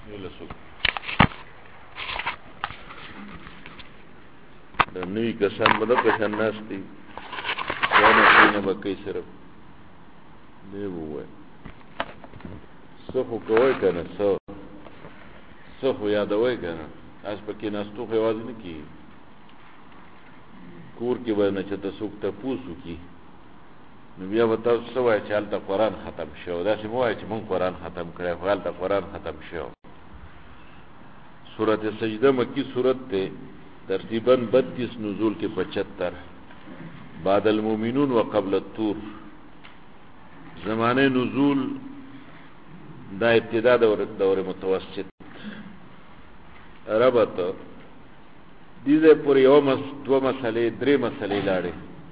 لسو نوی کسان بدا کشان ناستی وانا سینا با کئی صرف دیو ہوئے سخو کوئی کنا سخو یادوئی کنا اس پکی ناستو خوازی نکی کور کی باید نچتا سوکتا پوسو کی نو بیا بتاو سوای چې حالتا قرآن ختم شو داسې موای چې من قرآن ختم کړی خو حالتا قرآن ختم شو سورت سجدہ مکی سورت تے ترتیباً 32 نزول کے 75 بعد المومنون و قبل الطور زمان نزول دا ابتدا دور متوسط ربط دیزے پوری دو مسئلے درے مسئلے لاڑے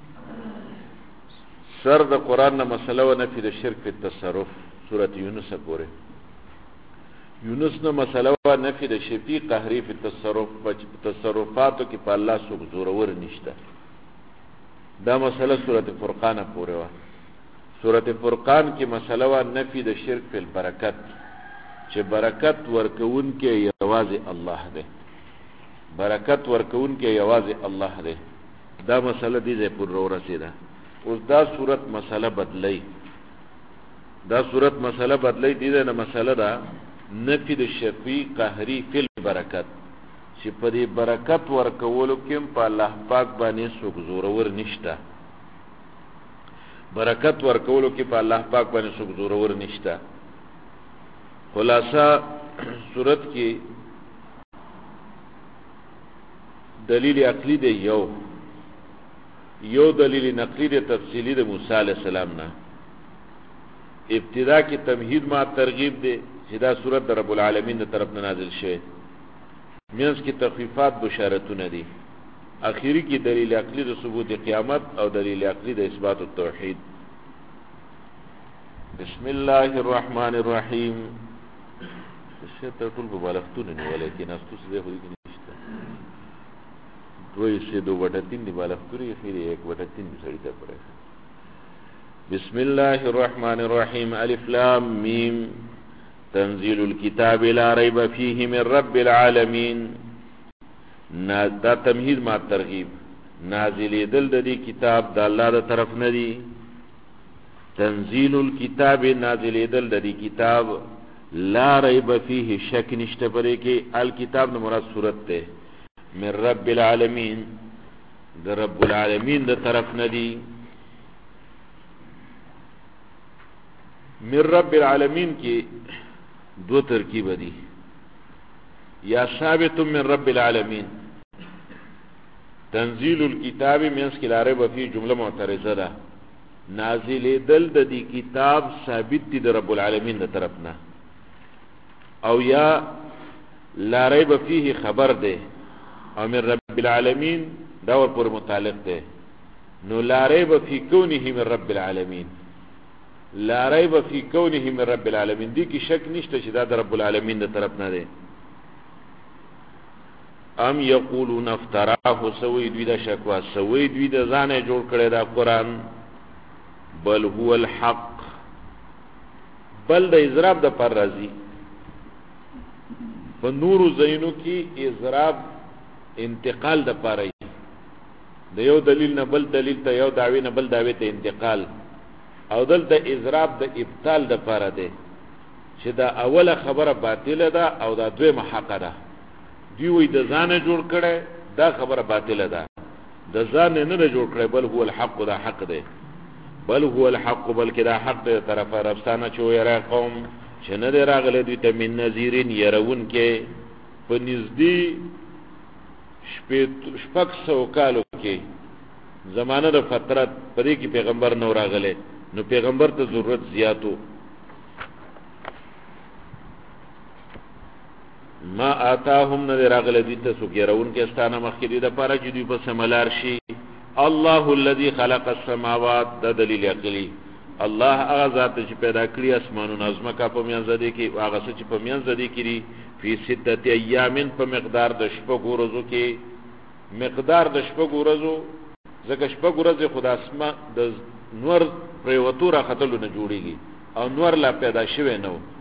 سر دا قرآن نا مسئلہ و نفی دا شرک فی التصرف سورت یونس پورے یونس نا مسئلہ و نفی دا شفی قہری فی تصرفاتو کی پا اللہ سوک زورور نشتا دا مسئلہ سورت فرقان پورے و سورت فرقان کی مسئلہ و نفی دا شرک فی البرکت چه برکت ورکون کے یواز اللہ دے برکت ورکون کے یواز اللہ دے دا مسئلہ دیزے پر رو رسیدہ اس دا صورت مسئلہ بدلی دیده نا مسئلہ دا نفی دا شفی قهری فی البرکت چی پا دی برکت ورکولو کم پا اللہ پاک بانی سوک زورور نشتا برکت ورکولو کم پا اللہ پاک بانی سوک زورور نشتا خلاصہ صورت کی دلیل عقلی دے یو دلیل نقلی دے تفصیلی دے موسیٰ علیہ السلام نا ابتدا کی تمہید ما ترغیب دے سیدھا صورت رب العالمین دے طرف نازل شے مینس کی تخفیفات بشارتون دی اخیری کی دلیل عقلی دے ثبوت قیامت او دلیل عقلی دے اثبات التوحید بسم اللہ الرحمن الرحیم شیطر طول ببالختون نہیں ولیکن استو سے دے خودی کی نشتا روی سے 2/3 بالختوری خیلی 1/3 سڑیتا پڑے بسم اللہ الرحمن الرحیم الف لام میم تنزیل الكتاب لا ریب فیہ من رب العالمین دا تمہید ما ترغیب نازلی دل دی کتاب دا اللہ دا طرف ندی تنزیل الكتاب نازلی دل دی کتاب لا ریب فیہ شک نشت پرے کہ الکتاب نمراد صورت تے من رب العالمین دا رب العالمین دا طرف ندی من رب العالمین کی دو ترکیب دی یا ثابت من رب العالمین تنزیل الکتاب منس کی لارے بفی جملہ معترضہ دا نازل دل دا دی کتاب ثابت دی دا رب العالمین دا طرفنا او یا لارے بفی خبر دے او من رب العالمین دور پر متعلق دے نو لا ریب فی کونہ من رب العالمین لا ریب فی کونہ من رب العالمین دی کی شک نشتا چی دا رب العالمین دا طرف نہ دے ام یقولون افتراہ سوی دوی دا شکوا سوی دوی دا زانے جوڑ کرے دا قرآن بل هو الحق بل دا اضراب دا پر رازی فنور زینو کی اضراب انتقال دا پاره د یو دلیل نه بل دلیل ته یو دعوی نه بل دعوی ته انتقال او دلته اضراب د ابطال د پاره ده چې دا اوله خبره باطله ده او دا دویمه حق ده دی وی د ځانه جوړ کړي دا خبره باطله ده د ځانه نه جوړ کړي بل هو الحق دا حق ده بل هو الحق بلکې دا حق ده طرفه ربستانه چې یې قوم چې نه دی راغله دوی ته من نذیرین يرون کې په نږدې شپږ سو کالو کې زمانه د فترت پدې کې پیغمبر نو راغله نو پیغمبر ته ضرورت زیاتو ما آتاهم نه راغله دې ته سو ګرون کې استانه مخکې دې د پاره چې دوی په سملار شي الله الذي خلق السماوات د دلیل عقلی الله هغه ذات چې پیدا کړی اسمانونو ازمکه په میانځ دي کې هغه چې په میانځ دي کې فی ستة ایامین په مقدار د شپږ ورځو کې مقدار د شپږ ورځو ځکه شپږ ورځې خدا اسما د نور پریوتو را خطلو نه جوړیږي او نور لا پیدا شوی نو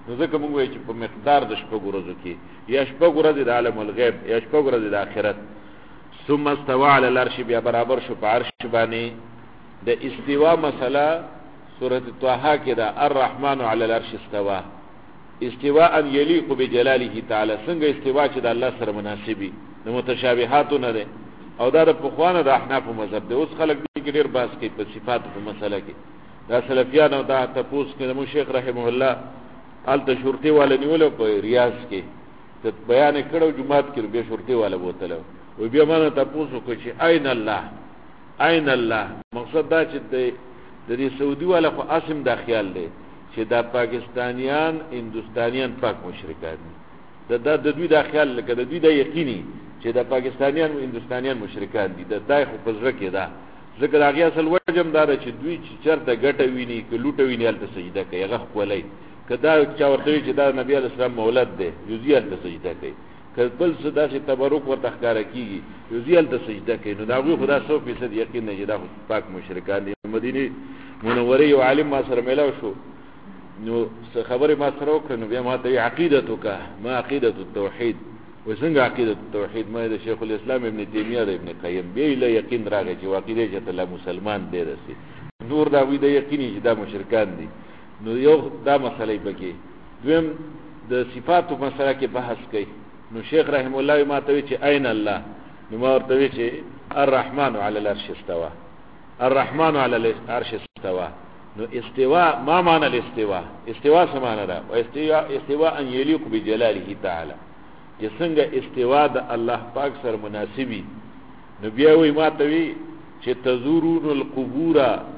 نو ځکه موږ وایو چې په مقدار د شپږو ورځو کې یا شپږ ورځې د عالم الغیب یا شپږ ورځې د آخرت. ثم استوى على العرش، بیا برابر شو په عرش باندې. د استوا مسله سورۃ طه کې دا الرحمن على العرش استوى، استواء يليق بجلاله تعالی. څنګه استوا چې د الله سره مناسبي، د متشابهات نه ده او دا د پخوانه د احناف مذهب ده. اوس خلک دې ډېر باس کوي په صفات په مسله کې. دا سلفیان او دا تپوس کې د مو شیخ رحمه الله الته شورتي والا نیول په ریاض کې ته بیان کړو، جمعات کې به شورتي والا بوتلو و بیا مانه تپوس وکړي چې اين الله اين الله. مقصد دا چې د دې سعودي والا خو اسم دا خیال دی چې دا پاکستانیان هندوستانیان پاک مشرکان دي. د دوی دا خیال لکه د دوی دا یقیني چې دا پاکستانیان او هندوستانیان مشرکان دي. د دای خو پزړه کې دا ځکه دا غي اصل وجم دا چې دوی چې چرته ګټه ویني ک لوټه ویني الته سجده کوي، هغه خپلای کدا چا ورته چې دا نبی علیہ السلام مولد دی یوزیل ته سجده کوي، کله څه داسې تبرک ورته ښکارا کیږي یوزیل ته سجده کوي. نو دا غو خدا 100% یقین نه چې دا پاک مشرکان دي. مدینه منوره یو عالم ما سره ملاو شو، نو خبره ما سره وکړه، نو بیا ما ته عقیدتک ما عقیدت التوحید، وڅنګه عقیدت التوحید؟ ما د شیخ الاسلام ابن تیمیه د ابن قیم به له یقین راغی چې واقعي چې الله مسلمان دی رسي نور دا وی د یقیني چې دا مشرکان دي. نو یو دا مسله بګي. دویم د صفاتو مسله کې بحث کوي. نو شیخ رحم الله ما ته وی چې اين الله، نو ما ورته وی چې الرحمن على العرش استوى، الرحمن على العرش استوى. نو استواء ما معنى الاستواء؟ استواء څه معنی ده؟ او استواء ان يليق بجلاله تعالی، چې څنګه استوا د الله پاک سره مناسبي. نو بیا وی ما ته وی چې تزورون القبور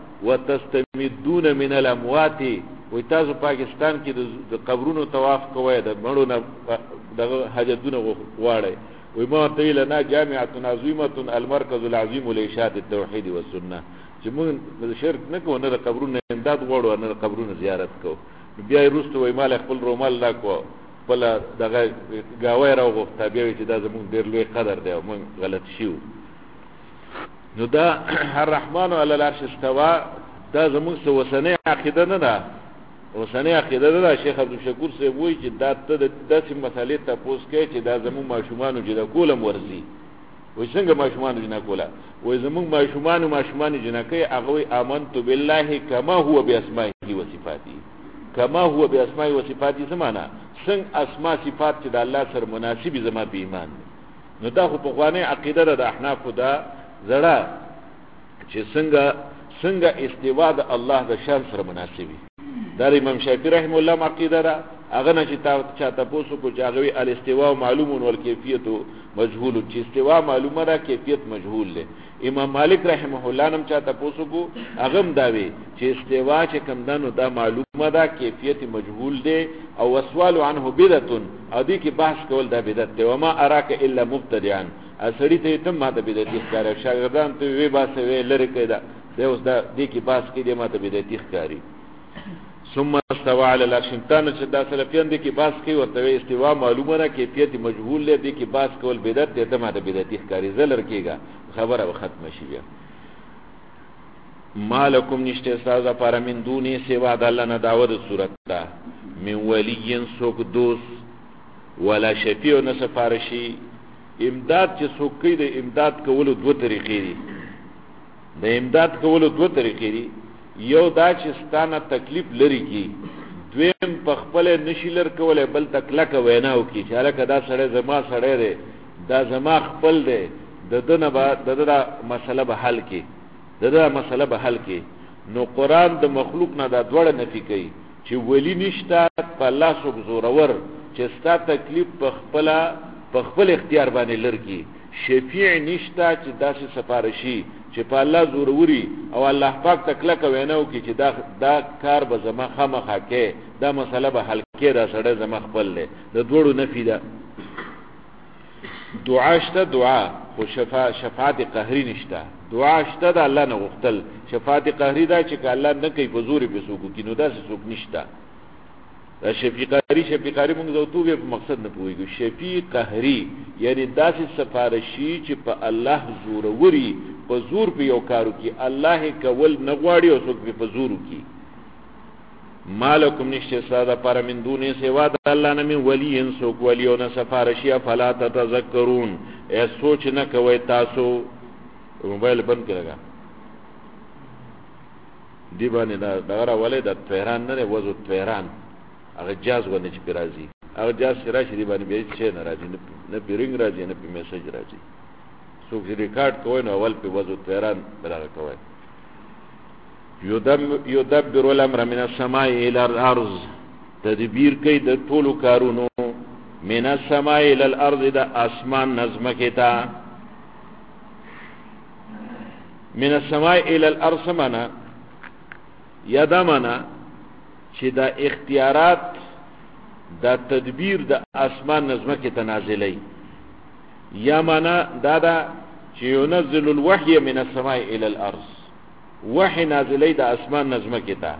وتستمدون من الاموات، وی تاسو پاکستان کې د قبرونو طواف کوئ، د مړو نه د حاجتونو غواړئ. وی ما ته ویل نه جامعه عظیمه المرکز العظیم لاشاعه التوحید والسنه، چې موږ د شرک نه کوو، نه د قبرونو امداد غواړو، نه د قبرونو زیارت کوو. بیا وروسته وی مال خپل رومال لا کو بل دغه گاوی راوغوښته، بیا وی چې دا زموږ ډېر لوی قدر دی او موږ غلط شیو. نو دا الرحمن علی العرش استوى دا زموږ څه وسنۍ عقیده نه ده، وسنۍ عقیده نه ده. شیخ عبدالشکور صاحب وایي چې دا ته داسې مسالې تپوس کوي چې دا زموږ ماشومانو جنه کولم ورځي. وایي څنګه ماشومانو جنه کوله؟ وایي زموږ ماشومانو جنه کوي، هغه وایي آمنت بالله کما هو باسمائه وصفاته. کما هو باسمائه وصفاته زمانہ څنګه اسماء صفات چې د الله سره مناسبي زما په ایمان. نو دا خو په خوانه عقیده ده د احناف دا زړه چې څنګه استوا د الله د شان سره مناسبي. دا امام شافعي رحم الله عقیده ده. هغه نه چې چا تاسو کو چاغوي الاستواء معلوم والکیفیت مجهول، چې استوا معلومه ده کیفیت مجهول ده. امام مالک رحمه الله نم چا تاسو کو هغه داوي چې استوا چې کم دنو دا معلومه ده کیفیت مجهول ده او وسوال عنه بدعت، او دې کې بحث کول دا بدعت ده. وما اراك الا مبتدعا، اسړی ته تم ماته بدعت ښکاري، شاګردان ته وی باسه وی لری کړه دا اوس دا دې کې بحث کې دې ماته بدعت ښکاري. ثم استوى على العرش، تان چې دا سلفیان دي کې باس کوي ورته استوا معلومه ده کیفیت مجهول له دي کې باس کول بدعت دي، ته ماته بدعت ښکاری زلر کېګا خبره ختم شي. بیا مالکم نشته سازا پر من دونی سوا د الله نه داود صورت دا من ولی سوک دوست ولا شفیع نه سفارشی. امداد چې څوک کوي د امداد کولو دوه طریقې دي. د امداد کولو دوه طریقې دي. یو دا چې ستانه تکلیف لري کی، دویم په خپل نشیلر کوله بل تکلک ویناو کی چې هغه دا سړی زما سړی دی، دا زما خپل دی، ددنه با ددا مسله به حل کی، ددا مسله به حل کی. نو قران د مخلوق نه دا دوړه نفي کوي چې ولی نشتا په الله سب زورور چې ستا تکلیف په خپل اختیار باندې لرګي. شفیع نشتا چې داسې سفارشي چې په الله زوروري او الله پاک تکلک ویناو کی چې دا کار به زما خامخا کې، دا مسله به حل کې، دا سړی زما خپل دی. د دوړو نفي ده. دعا شته دعا، خو شفاعت قهری نشته. دعا شته د الله نه غوښتل، شفاعت قهری دا چې الله نه کوي په زور په سوق کې، نو دا څوک نشته. دا شفیع قهری موږ زو توبه په مقصد نه پوهیږو. شفیع قهری یعنی داسې سفارشی چې په الله زوروري، په زور په یو کارو کې الله کول نه غواړي او څوک په زورو کې. مالکم نشته ساده پر من دونه سوا د الله نه من ولی انسوک ولیون سفارشی فلا تتذکرون ای سوچ نه کوي تاسو موبایل بند کړه دی باندې دا دغه ولې د طیران نه وځو طیران هغه جاز ونه چې راځي هغه جاز راشي دی باندې به څه نه راځي نه پیرنګ راځي نه په میسج راځي څوک ریکارډ کوي نو اول په وځو طیران برابر کوي یدبر الامر من السماء الى الارض تدبیر کوي د ټولو کارونو من السماء الى الارض د اسمان نظم کیتا من السماء الى الارض سمانا یادمانا چې دا اختیارات دا تدبیر د اسمان نظم کیتا نازلی یا معنا دا چې ينزل الوحي من السماء الى الارض وحی نازلی دا اسمان نظمه کتا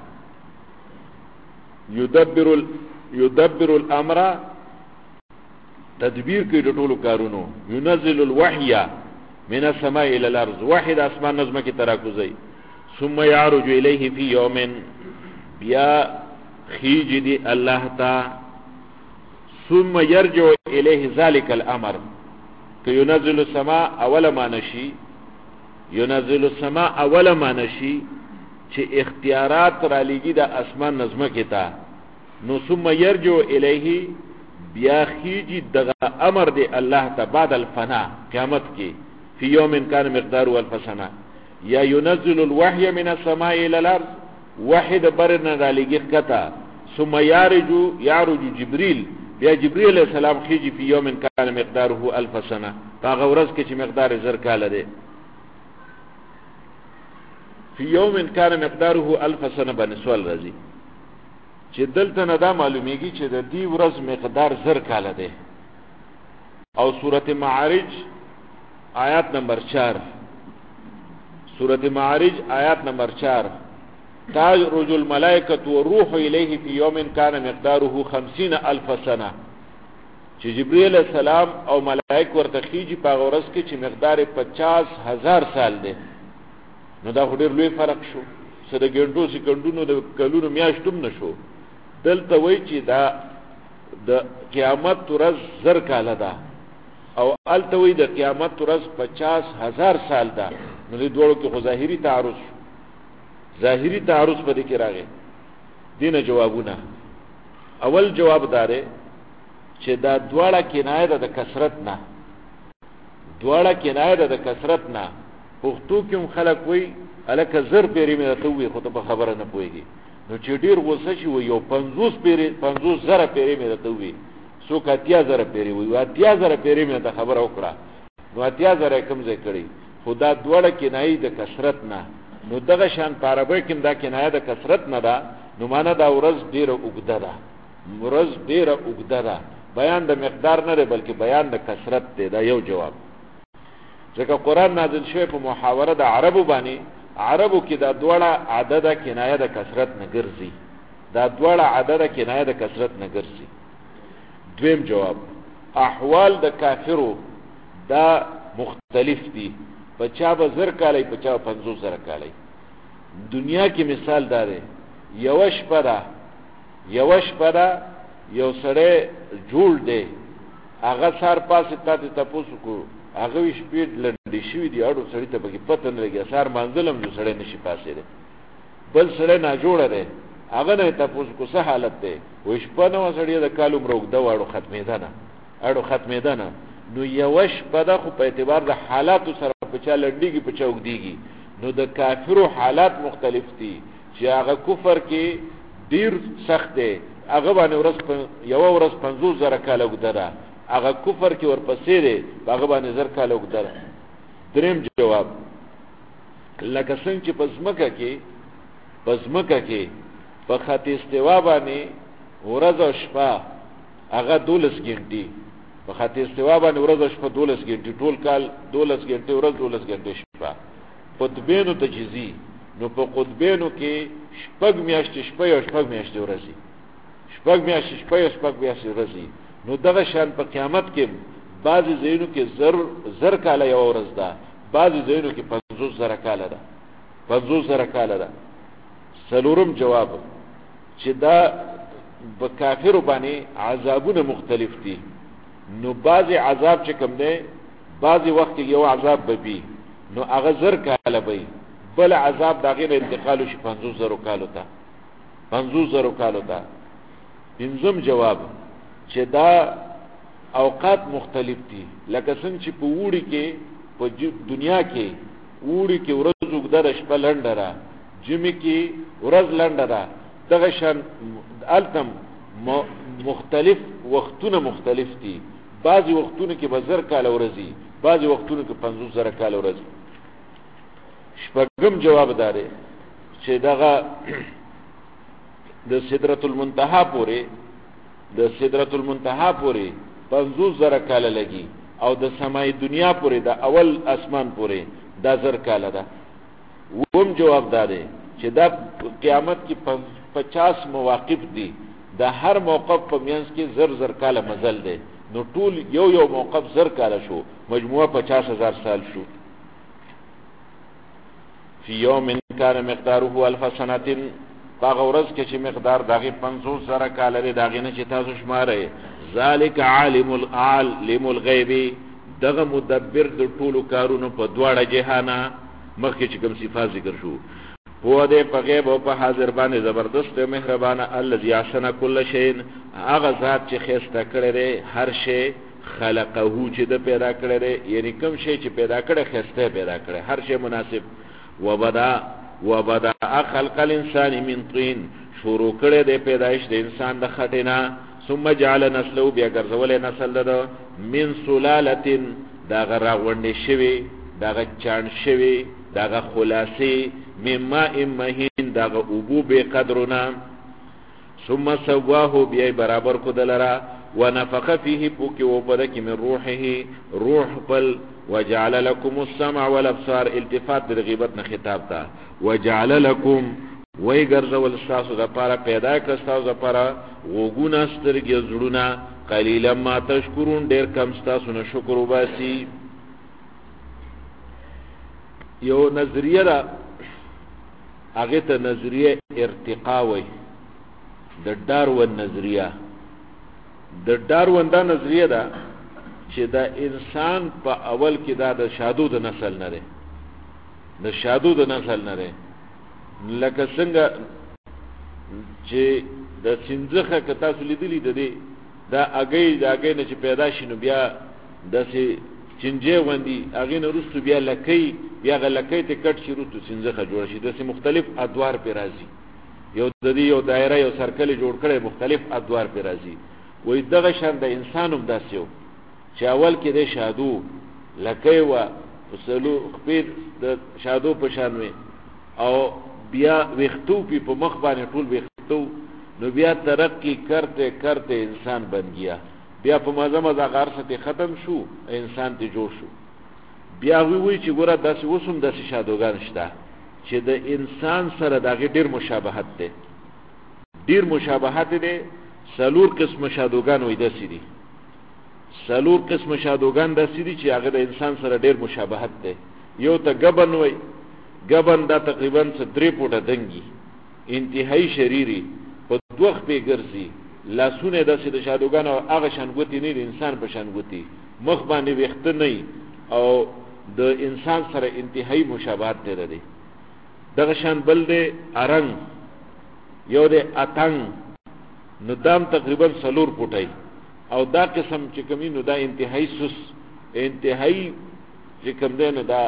یدبر الامر تدبیر کی ټولو کارونو ينزل الوحی من السماء الى الارض وحی دا اسمان نظمه کتا راکوزی ثم يعرج الیه فی یوم بیا خیج دی اللہ تا ثم يرجع الیه ذلك الامر که ينزل السماء اول ما نشی ينزل السماء اول ما نشي چې اختیارات را لګي د اسمان نظمه کتا نو ثم يرجع الیه بیا خیجی دغه امر دی الله ته بعد الفنا قیامت کې فی یوم کان مقداره 1000 سنه یا ينزل الوحي من السماء الى الارض واحد برنا را لګي کتا ثم يعرج جبريل بیا جبريل علیہ السلام خیجی فی یوم کان مقداره 1000 سنه هغه ورځ کې چې مقدار زر کاله دی فی یوم کان مقداره 1000 سنه باندې سوال راځي چې دلته نه دا معلومیږي چې د دې ورځ مقدار زر کاله ده او سورته معارج آیات نمبر 4 سورته معارج آیات نمبر 4 تعرج الملائکه والروح الیه فی یوم کان مقداره 50000 سنه چې جبرئیل السلام او ملائک ورته خيږي په ورځ کې چې مقدار 50000 سال ده نو دا خو ډېر لوی فرق شو څه د ګڼټو سکندونو د کلونو میاشتوم نشو دلته وای چې دا د قیامت ورځ زر کاله ده او الته وای د قیامت ورځ 50000 سال ده نو د دوړو کې خو ظاهري تعارض په دې کې راغی دینه جوابونه اول جواب داره چې دا دواړه کنایه ده د کثرت نه پښتو کې هم خلک وای الکه زر پیری مې ته وای خو ته خبره نه پويږي نو چې ډیر غوسه شي وای یو 50 زره پیری مې ته وای سو کاتیا زره پیری وای اتیا زره پیری مې ته خبره وکړه نو اتیا زره کم ځای کړی خدا دوړه کنایه د کثرت نه نو دغه شان عربی کې دا کنایه د کثرت نه ده نو معنا دا ورځ ډیره اوږده ده بیان د مقدار نه دی بلکې بیان د کثرت دی دا یو جواب ځکه قرآن نازل شوی په محاوره د عربو باندې عربو کې دا دوړه عدد کنایه د کثرت نه ګرځي دویم جواب احوال د کافرو دا مختلف دي په چا به زر کالی په چا 50 زره کالی دنیا کې مثال داره یو شپه ده یو سړی جوړ دی هغه سار پاسه تاسو کو هغه شپې لنډې شوې دي اړو سړی ته پکې پته نه لګي سار منځلم جو سړی نشي پاسې دی بل سړی نه جوړه دی هغه نه تاسو کو څه حالت دی و شپه نو سړی د کالو مروګ دا واړو ختمېده نه نو یو شپه ده خو په اعتبار د حالات سره په چا لنډيږي په چا وګديږي نو د کافرو حالات مختلف دي چې هغه کفر کې ډیر سخت دی هغه باندې یو ورځ 50 زره کاله وګدره هغه کفر کې ورپسې دی هغه باندې زر کاله وګدره دریم جواب لکه څنګه چې پزمکه کې په خط استوا باندې ورځ او شپه هغه 12 غنټې په خط استوا باندې ورځ او شپه 12 غنټې ټول کال 12 غنټې ورځ 12 غنټې شپه قطبینو تجزی نو په قطبینو کې شپږ میاشتې شپه او شپږ میاشتې ورځي نو دغه شان په قیامت کې بعضی زینو کې زر کاله یو ورځ ده بعضی زینو کې 50 زره کاله ده څلورم جواب چې دا په کافر باندې عذابونه مختلف دي. نو بعضی عذاب چې کوم دی بعضی وخت یو عذاب ببي نو هغه زر کاله وي، بل عذاب داغه انتقال شي 50000 کالو ته 50000 کالو ته. پنځم جواب چې دا اوقات مختلف دي، لکه څنګه چې په وړي کې په دنیا کې وړي کې ورځ وګدره شپه لنډه را، جمعه کې ورځ لنډه را، دغه شان التم مختلف وختونه مختلف دي. بعضی وختونه کې بزر کال ورځي، بعضی وختونه کې 50000 کال ورځي. شپږم جواب داره چې دغه د سدرۃ المنتهى پورې 50000 کال لګي او د سماي دنیا پورې د اول اسمان پورې دا 1000 کال ده. ووم جواب داره چې دا قیامت کې 50 مواقف دي، دا هر موقف په میانس کې 1000 کال مزل ده، نو ټول یو موقف 1000 کال شو، مجموعه 50000 سال شو. فی یوم کان مقداره 1000 سنه، هغه ورځ کې چې مقدار دغه 50000 کال لري، دغه نه چې تاسو شمارئ. ذالک عالم الغیب، دغه مدبر د ټولو کارونو په دواړه جهانا، مخکې چې کوم صفات ذکر شو. هو دې په غیب او په حاضر باندې زبردست او مهربان. الذی احسن کل شیء، هغه ذات چې خسته کړی دی هر شی، خلقه چې د پیدا کړی دی، یعنی کوم شی چې پیدا کړی خسته پیدا کړی، هر شی مناسب. وبدا خلق الانسان من طین، شروع کړی دی پیدایش د انسان د خټینا. ثم جعل نسله، بیا ګرځولې نسل ده من سلاله، داغه راغونډې شوی، داغه چاڼ شوی، داغه خلاصي، مما مهین، داغه ابو به قدرنا. ثم سواه، بیا برابر کو دلرا. ونفخ فيه بوک و پدک من روحه، روح پل. وجعل لكم السمع والابصار، التفات بالغیبت نه خطاب تا. وجعل لكم، وی ګرځول تاسو د پاره پیدا کړ تاسو د پاره وګونه سترګې زړونه. قلیلا ما تشکرون، ډیر کم تاسو نه شکر وباسي. یو نظریه را هغه ته نظریه ارتقا وای، د داروین نظریه. د داروین دا نظریه ده چې دا انسان په اول کې دا د شادو د نسل نه لري، د شادو د نسل نه لري. لکه څنګه چې د سنځخه که تاسو لیدلی د دې دا اگې نه چې پیدا شي نو بیا داسې چنجې وندي، هغې نه وروستو بیا لکۍ، بیا هغه لکۍ ته کټ شي، وروستو سنځخه جوړه شي، داسې مختلف ادوار پې راځي. یو د دې یو دایره یو سرکل جوړ کړی، مختلف ادوار پې راځي. وایي دغه شان د انسان هم داسې و چې اول کې د شادو لکۍ وه، په سلو خپې د شادو په شان وې، او بیا ویختو پی په مخ باندې ټول ویختو. نو بیا ترقی کرتے کرتے انسان بن گیا، بیا په مزه مزه غارسته ختم شو، انسان ته جوړ شو. بیا وی چې ګوره داسې وسوم داسې شادوګان شته چې د انسان سره دغه ډیر مشابهت ده، ډیر مشابهت ده. سلور قسم شادوګان وې داسې دي، سلور قسم شادوګان داسې دي چې هغه د انسان سره ډیر مشابهت ده. یو ته غبن وې، غبن دا تقریبا 3 فوټه دنګي، انتهایی شریری، په دوخ په ګرځي، لاسونه داسې د شادوګان او هغه شانګوتی نه، د انسان په شانګوتی، مخ باندې ویخته نه، او د انسان سره انتهایی مشابهت لري. دغه شان بل دی ارنګ، یو دی اتنګ، نو دام تقریبا 4 فوټه، او دا قسم چې کومي نو دا انتهایی سوس، انتهایی چې کوم دی نو دا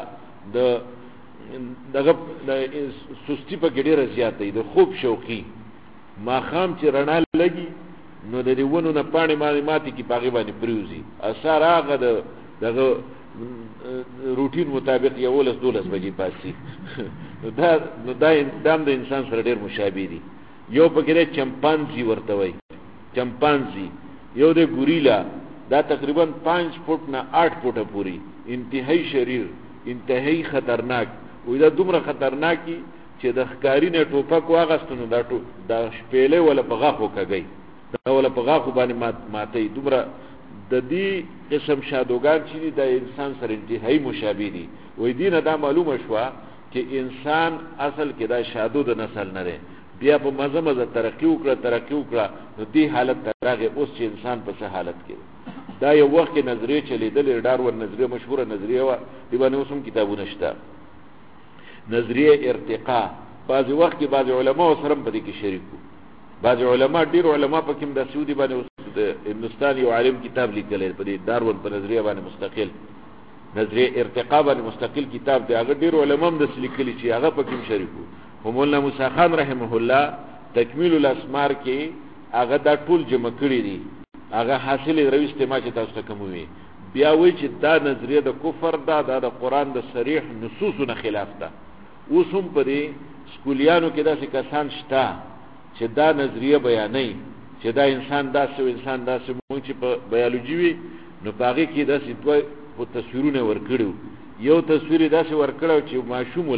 دغه سستی په ډیره زیاته دی، د خوب شوقي. ما خام چې رڼا لګي نو د دې ونو نه پاڼې ماتې کی پاغي باندې پریوزي، اثر هغه دغه روټین مطابق 11-12 بجې پاسي. نو دا د انسان سره ډیر مشابه دي. یو پکې چمپانزي ورته وای، چمپانزي. یو د ګوریلا، دا تقریبا 5 فوټ نه 8 فوټه پوری، انتهایی شریر، انتهایی خطرناک. وې دا دومره خطرناکي چې د ښکاری نه ټوپک واغستنو دا شپېلې ولا په غاخو کګي، دا ولا په غاخو باندې ماتي. دومره د دې قسم شادوګان چې د انسان سره انتهایی مشابه دي. وې دینه دا معلومه شوه چې انسان اصل کې دا شادو د نسل نه لري. بیا په مزه مزه ترقی وکړه نو دې حالت تراغه اوس چې انسان په څه حالت کې دا یو وخت کې نظریه چلیدل ډارون نظریه مشهوره نظریه و دی باندې اوسم کتابونه شته نظریه ارتقاء بعض وخت کې بعض علما سره په دې کې شریک وو بعض علما ډیر علما په کوم د سعودي باندې د هندستان یو عالم کتاب لیکل په دې دارون په نظریه باندې مستقل نظریه ارتقاء باندې مستقل کتاب دی هغه ډیر علما هم د لیکلي چې هغه په کوم شریک وو مولانا موسی خان رحمه الله تکمیل الاسمار کې هغه دا ټول جمع کړی دي هغه حاصل روي استماع چې تاسو ته کوموي بیا وی چې دا نظریه د کفر دا د قران د صریح نصوصونو خلاف ده اوس هم په دې سکولیانو کې داسې کسان شته چې دا نظریه بیانوي چې دا انسان داسې مونږ چې په بیولوژي وي نو پاغي کې داسې دوه تصویرونه ورکړو یو تصویر داسې ورکړو چې ماشوم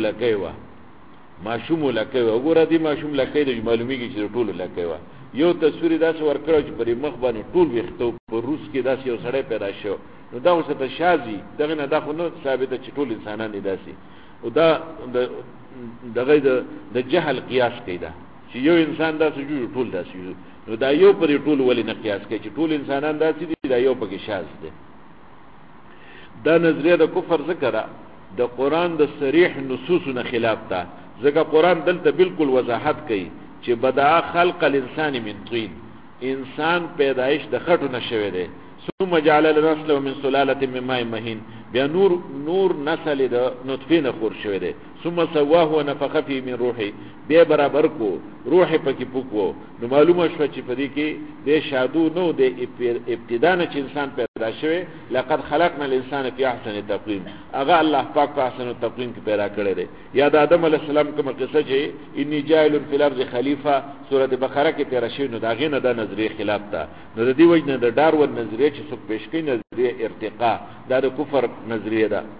لکه وګوره دې ماشوم لکه د معلومیږي چې ټول لکه و یو تصویر داسې ورکړو چې پرې مخ باندې ټول وختو په روس کې داسې یو سړی پیدا شو نو دا اوس ته شازي دغه نه دا خو نو ثابته چې ټول انسانان دي داسې او دا دغه د جهل قیاس کیدا چې یو انسان داسې جوړ ټول داسې نو دا یو پرې ټول ولې نه قیاس کوي چې ټول انسانان داسې دي دا یو پکې شاز دي دا نظریه د کفر ذکر د قران د صریح نصوصونو خلاف ده ځکه قران دلته بالکل وضاحت کوي چې بدع خلق الانسان من طين انسان پیدایش د خټو نشوي دی ثم جعل النسل من سلاله من ماء مهين بیا نور نسل د نطفه نه خور شوی دی ثم سواه ونفخ فيه من روحه بیا برابر کو روح پکې پوکو نو معلومه شو چې په دې کې د شادو نو د ابتدا نه چې انسان پیدا شوی لقد خلقنا الانسان في احسن تقويم هغه الله پاک په احسن تقویم کې پیدا کړی دی یا د آدم علی السلام کومه قصه چې انی جاعل فی الارض خلیفہ سوره بقره کې تیر شوی نو دا غینه د نظریه خلاف ده نو د دې وجنه د داروین نظریه چې څوک پیش کوي نظریه ارتقاء دا د کفر نظریه ده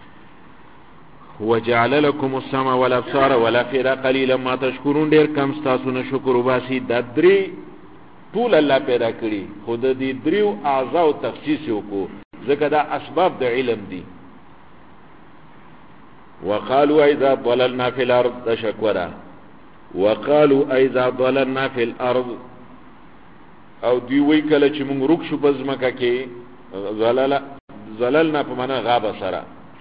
وجعل لكم السمع والابصار والافئده قليلا ما تشكرون ډیر کم تاسو نه شکر وباسي د درې ټول الله پیدا کړی خود دې دریو اعضاء او تخصیص وکړو ځکه دا اسباب د علم دي وقالوا اذا ضللنا في الارض تشكرا وقالوا اذا ضللنا في الارض او دوی وی کله چې موږ روک شو بزمکه کې زللنا په معنا غاب سره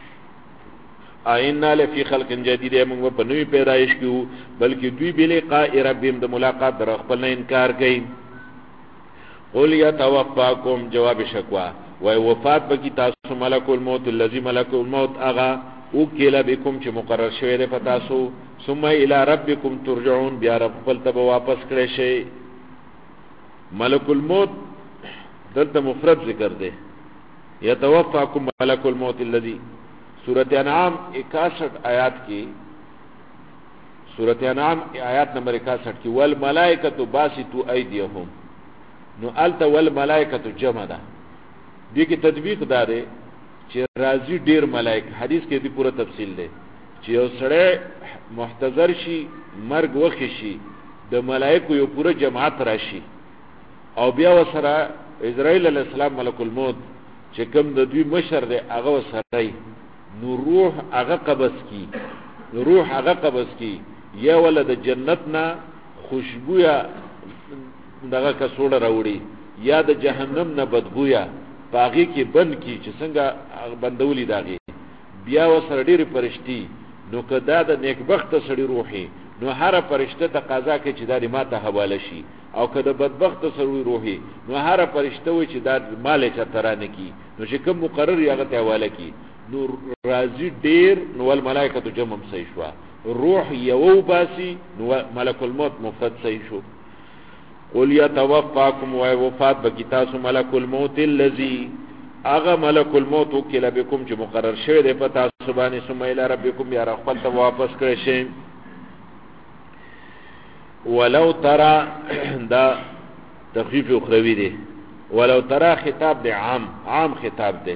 اینا لفی خلق جدید موږ په نوې پیدایش کیو بلکې دوی بلقاء ربهم د ملاقات در خپل نه انکار کوي قل يتوفاكم جواب شکوا وای وفات بکی تاسو ملک الموت الذي ملک الموت اغا او کله بكم چې مقرر شوی دی پتاسو ثم الى ربكم ترجعون بیا رب خپل ته واپس کړئ شي ملک الموت دلته مفرد ذکر دی يتوفاكم ملک الموت الذي سورۃ انعام 61 آیات کی سورۃ انعام آیات نمبر 61 کی والملائکۃ باسطوا ایدیهم نو الت والملائکۃ جمع ده دې کې تطبیق داره چې راضی ډیر ملائک حدیث کې دې پوره تفصیل ده چې یو سړی محتضر شي مرګ وخت شي د ملائکو یو پوره جماعت راشي او بیا وسره اسرائیل علیہ السلام ملک الموت چې کوم د دوی مشر دی هغه وسره نو روح هغه قبض کی یا ولد جنت نا خوشبویا دغه کسوړه راوړي یا د جهنم نه بدبویا باغی کې بند کی چې څنګه بندولې داږي بیا وسره ډېری فرشتي نو کدا د نیکبخت سړي روحي نو هر فرشته تقاضا کوي چې دا ماته حواله شي او کدا بدبخت سړي روحي نو هر فرشته وي چې دا مال چا ترانه کی نو چې کوم مقرر یغه ته حواله کی نو راضی ډیر نو الملائکه جمع صحیح شو روح یو باسی نو ملک الموت مفرد صحیح شو قل يتوفاكم وفات بکتاس ملک الموت الذي اغه ملک الموت وکلا بكم چې مقرر شوی دی پتا سبحانه ثم الى ربكم یا خپل ته واپس کړئ شي ولو ترى دا تخفیف اخروی دی ولو ترى خطاب دی عام خطاب دی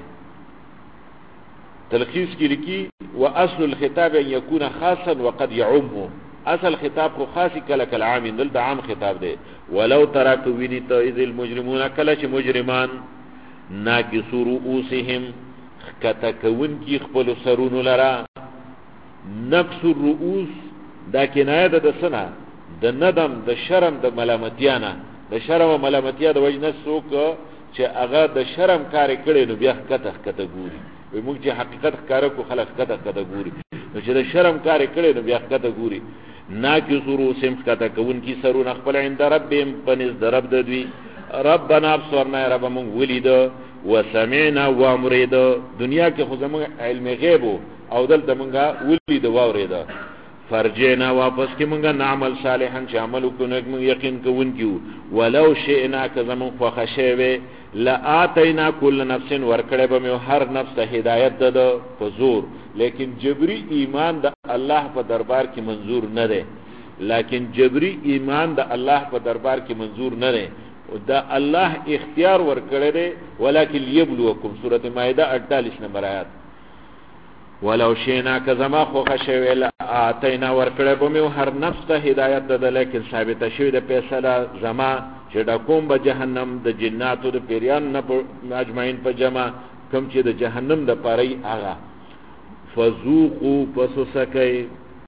تلخیص کی لکی واصل الخطاب ان يكون خاصا وقد يعم اصل خطاب کو خاصی کله کله عام دل د عام خطاب دی ولو ترى کوینی تو اذ المجرمون کله چې مجرمان ناکسو رؤوسهم کتکون کی خپل سرونو لرا نفس الرؤوس دا کنایه د سنا د ندم د شرم د ملامتیانا د شرم او ملامتیا د وجنه څوک چې هغه د شرم کار کړي نو بیا کته ګوري وي موږ چې حقیقت کار کو خلک کته ګوري نو چې د شرم کار کړي نو بیا کته ګوري نا کی سورو سم کته کون کی سرون خپل عند ربهم پنځ درب د دوی ربنا ابصرنا رب مون ولید وسمعنا وامرید دنیا کې خو زموږ علم غیب او دلته مونږه ولید واورید فرجینا واپس کې مونږه نعمل صالحا چې عمل وکړو موږ یقین کوونکو ولو شئنا کزمون خو خشوي لا اتینا کل نفس ورکړې به هر نفس ته هدایت ده حضور لیکن جبری ایمان د الله په دربار کې منظور نه ده لیکن جبری ایمان د الله په دربار کې منظور نه ده دا الله اختیار ورکړی دی ولکن یبلوکم سورۃ مائده 48 نمبر آیات ولو شئنا کزما خو خشوي لا اتینا ورکړې به هر نفس ته هدایت ده لیکن ثابت شوی د فیصله زما چې دا کوم به جهنم د جناتو د پیریان نه اجمعین په جمع کوم چې د جهنم د پاره هغه فذوقوا پسوسکای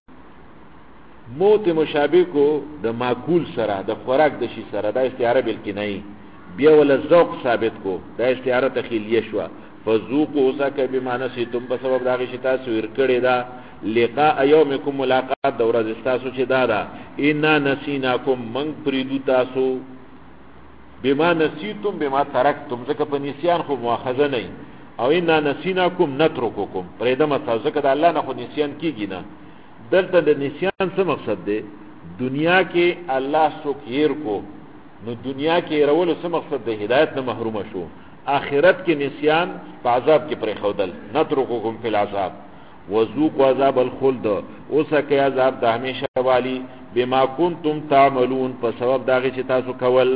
موت مشابه کو د معقول سره د خوراک د شي سره د استعاره بالکنایه بیا ول ذوق ثابت کو د استعاره تخیلیه شو فذوقوا ذک بمعنی سیتم په سبب دغه شتا سویر کړي دا لقاء یومکم ملاقات د ورځ تاسو چې دا ان نسیناکم من پریدو تاسو بما نسیتم بما ترکتم ځکه په نسیان خو مؤاخذه نه او ان نسیناکم نترککم پرېدم تاسو ځکه د الله نه خو نسیان کیږي نه دلته د نسیان څه مقصد دی دنیا کې الله څوک هیر کو نو دنیا کې رول څه مقصد دی هدایت نه محروم شو آخرت کې نسیان په عذاب کې پرې خودل نترککم فی العذاب وذوقوا عذاب الخلد اوسکه عذاب د همیشه والی بما کنتم تعملون په سبب داغه چې تاسو کول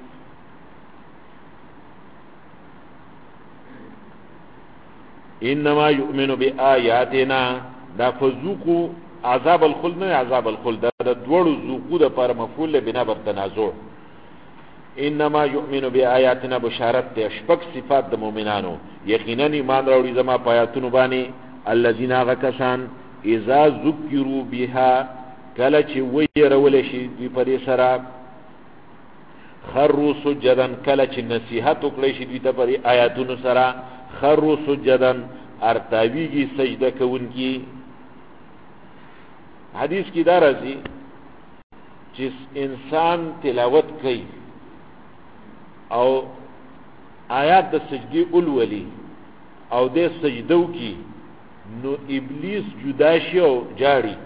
انما یؤمن بآیاتنا دا فذوقوا عذاب الخلد نه عذاب الخلد د دوړو ذوقو د پر مفعول بنا بر تنازع انما یؤمن بآیاتنا بشارت ته شپږ صفات د مؤمنانو یقینا ایمان راوړي زما پایاتونو باندې الذين غکسان اذا ذکروا بها کله چې ويرول شي په پرې سره خروا سجدا کله چې نصیحت وکړي شي د پرې آیاتونو سره خروا سجدا ارتاویږي سجده کوونکی حدیث کی دا راځي چې انسان تلاوت کوي او آیات د سجدي اولولي او د سجدو کی نو ابلیس جدا شي او جاړي